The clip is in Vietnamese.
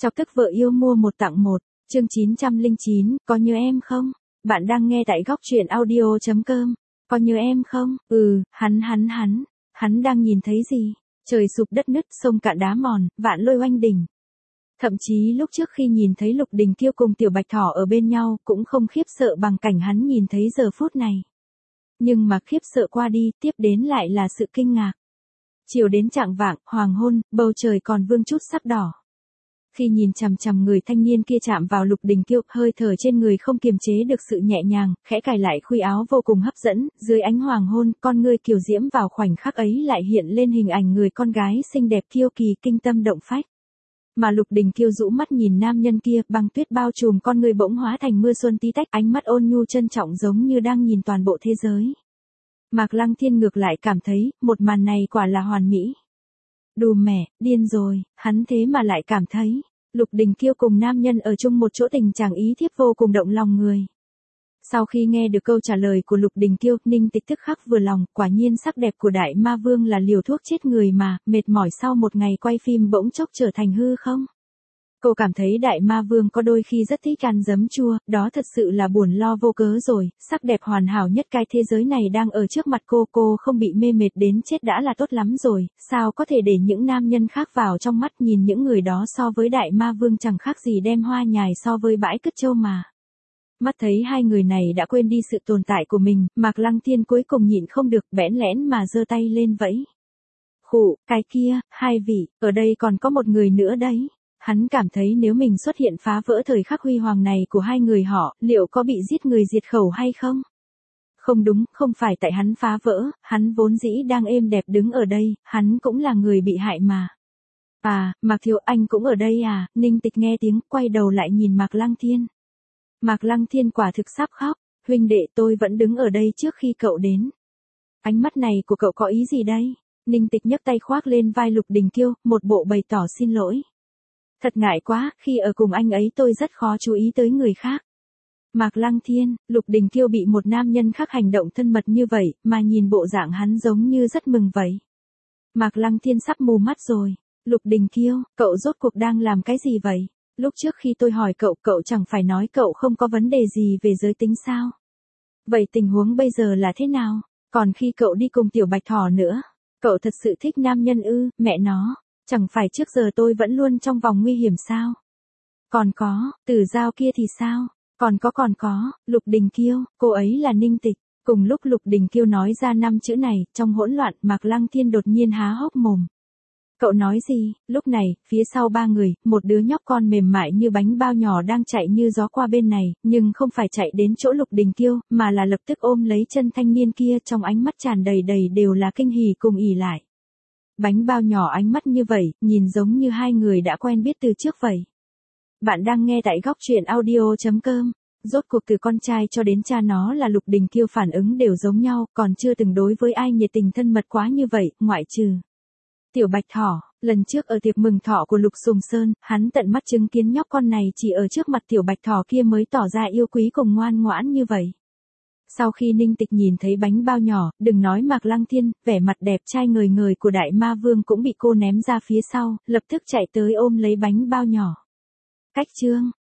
Chọc tức vợ yêu mua một tặng một, chương 909, có nhớ em không? Bạn đang nghe tại góc truyện audio.com. Có nhớ em không? Hắn đang nhìn thấy gì? Trời sụp đất nứt, sông cạn đá mòn, vạn lôi oanh đỉnh. Thậm chí lúc trước khi nhìn thấy Lục Đình Kiêu cùng Tiểu Bạch Thỏ ở bên nhau cũng không khiếp sợ bằng cảnh hắn nhìn thấy giờ phút này. Nhưng mà khiếp sợ qua đi, tiếp đến lại là sự kinh ngạc. Chiều đến chạng vạng, hoàng hôn, bầu trời còn vương chút sắc đỏ. Khi nhìn chằm chằm người thanh niên kia chạm vào Lục Đình Kiêu, hơi thở trên người không kiềm chế được sự nhẹ nhàng, khẽ cài lại khuy áo vô cùng hấp dẫn, dưới ánh hoàng hôn, con ngươi kiều diễm vào khoảnh khắc ấy lại hiện lên hình ảnh người con gái xinh đẹp kiêu kỳ kinh tâm động phách. Mà Lục Đình Kiêu rũ mắt nhìn nam nhân kia, băng tuyết bao trùm con người bỗng hóa thành mưa xuân tí tách, ánh mắt ôn nhu trân trọng giống như đang nhìn toàn bộ thế giới. Mạc Lăng Thiên ngược lại cảm thấy, một màn này quả là hoàn mỹ. Đù mẹ, điên rồi, hắn thế mà lại cảm thấy, Lục Đình Kiêu cùng nam nhân ở chung một chỗ tình trạng ý thiếp vô cùng động lòng người. Sau khi nghe được câu trả lời của Lục Đình Kiêu, Ninh Tịch tức khắc vừa lòng, quả nhiên sắc đẹp của Đại Ma Vương là liều thuốc chết người mà, mệt mỏi sau một ngày quay phim bỗng chốc trở thành hư không? Cô cảm thấy Đại Ma Vương có đôi khi rất thích ăn giấm chua, đó thật sự là buồn lo vô cớ rồi, sắc đẹp hoàn hảo nhất cái thế giới này đang ở trước mặt cô không bị mê mệt đến chết đã là tốt lắm rồi, sao có thể để những nam nhân khác vào trong mắt, nhìn những người đó so với Đại Ma Vương chẳng khác gì đem hoa nhài so với bãi cứt trâu mà. Mắt thấy hai người này đã quên đi sự tồn tại của mình, Mạc Lăng Thiên cuối cùng nhịn không được, bẽn lẽn mà giơ tay lên vẫy. Khụ, cái kia, hai vị, ở đây còn có một người nữa đấy. Hắn cảm thấy nếu mình xuất hiện phá vỡ thời khắc huy hoàng này của hai người họ, liệu có bị giết người diệt khẩu hay không? Không đúng, không phải tại hắn phá vỡ, hắn vốn dĩ đang êm đẹp đứng ở đây, hắn cũng là người bị hại mà. À, Mạc Thiếu anh cũng ở đây à? Ninh Tịch nghe tiếng, quay đầu lại nhìn Mạc Lăng Thiên. Mạc Lăng Thiên quả thực sắp khóc, huynh đệ tôi vẫn đứng ở đây trước khi cậu đến. Ánh mắt này của cậu có ý gì đây? Ninh Tịch nhấc tay khoác lên vai Lục Đình Kiêu, một bộ bày tỏ xin lỗi. Thật ngại quá, khi ở cùng anh ấy tôi rất khó chú ý tới người khác. Mạc Lăng Thiên, Lục Đình Kiêu bị một nam nhân khác hành động thân mật như vậy, mà nhìn bộ dạng hắn giống như rất mừng vậy. Mạc Lăng Thiên sắp mù mắt rồi. Lục Đình Kiêu, cậu rốt cuộc đang làm cái gì vậy? Lúc trước khi tôi hỏi cậu, cậu chẳng phải nói cậu không có vấn đề gì về giới tính sao? Vậy tình huống bây giờ là thế nào? Còn khi cậu đi cùng Tiểu Bạch Thỏ nữa, cậu thật sự thích nam nhân ư? Mẹ nó, chẳng phải trước giờ tôi vẫn luôn trong vòng nguy hiểm sao? Còn có, Tử Giao kia thì sao? Còn có, Lục Đình Kiêu, cô ấy là Ninh Tịch. Cùng lúc Lục Đình Kiêu nói ra 5 chữ này, trong hỗn loạn, Mạc Lăng Thiên đột nhiên há hốc mồm. Cậu nói gì? Lúc này, phía sau ba người, một đứa nhóc con mềm mại như bánh bao nhỏ đang chạy như gió qua bên này, nhưng không phải chạy đến chỗ Lục Đình Kiêu, mà là lập tức ôm lấy chân thanh niên kia, trong ánh mắt tràn đầy đều là kinh hỉ cùng ỉ lại. Bánh bao nhỏ ánh mắt như vậy, nhìn giống như hai người đã quen biết từ trước vậy. Bạn đang nghe tại góc truyện audio.com. Rốt cuộc từ con trai cho đến cha nó là Lục Đình Kiêu phản ứng đều giống nhau, còn chưa từng đối với ai nhiệt tình thân mật quá như vậy, ngoại trừ Tiểu Bạch Thỏ. Lần trước ở tiệc mừng thọ của Lục Sùng Sơn, hắn tận mắt chứng kiến nhóc con này chỉ ở trước mặt Tiểu Bạch Thỏ kia mới tỏ ra yêu quý cùng ngoan ngoãn như vậy. Sau khi Ninh Tịch nhìn thấy bánh bao nhỏ, đừng nói Mạc Lăng Thiên, vẻ mặt đẹp trai ngời ngời của Đại Ma Vương cũng bị cô ném ra phía sau, lập tức chạy tới ôm lấy bánh bao nhỏ. Cách chương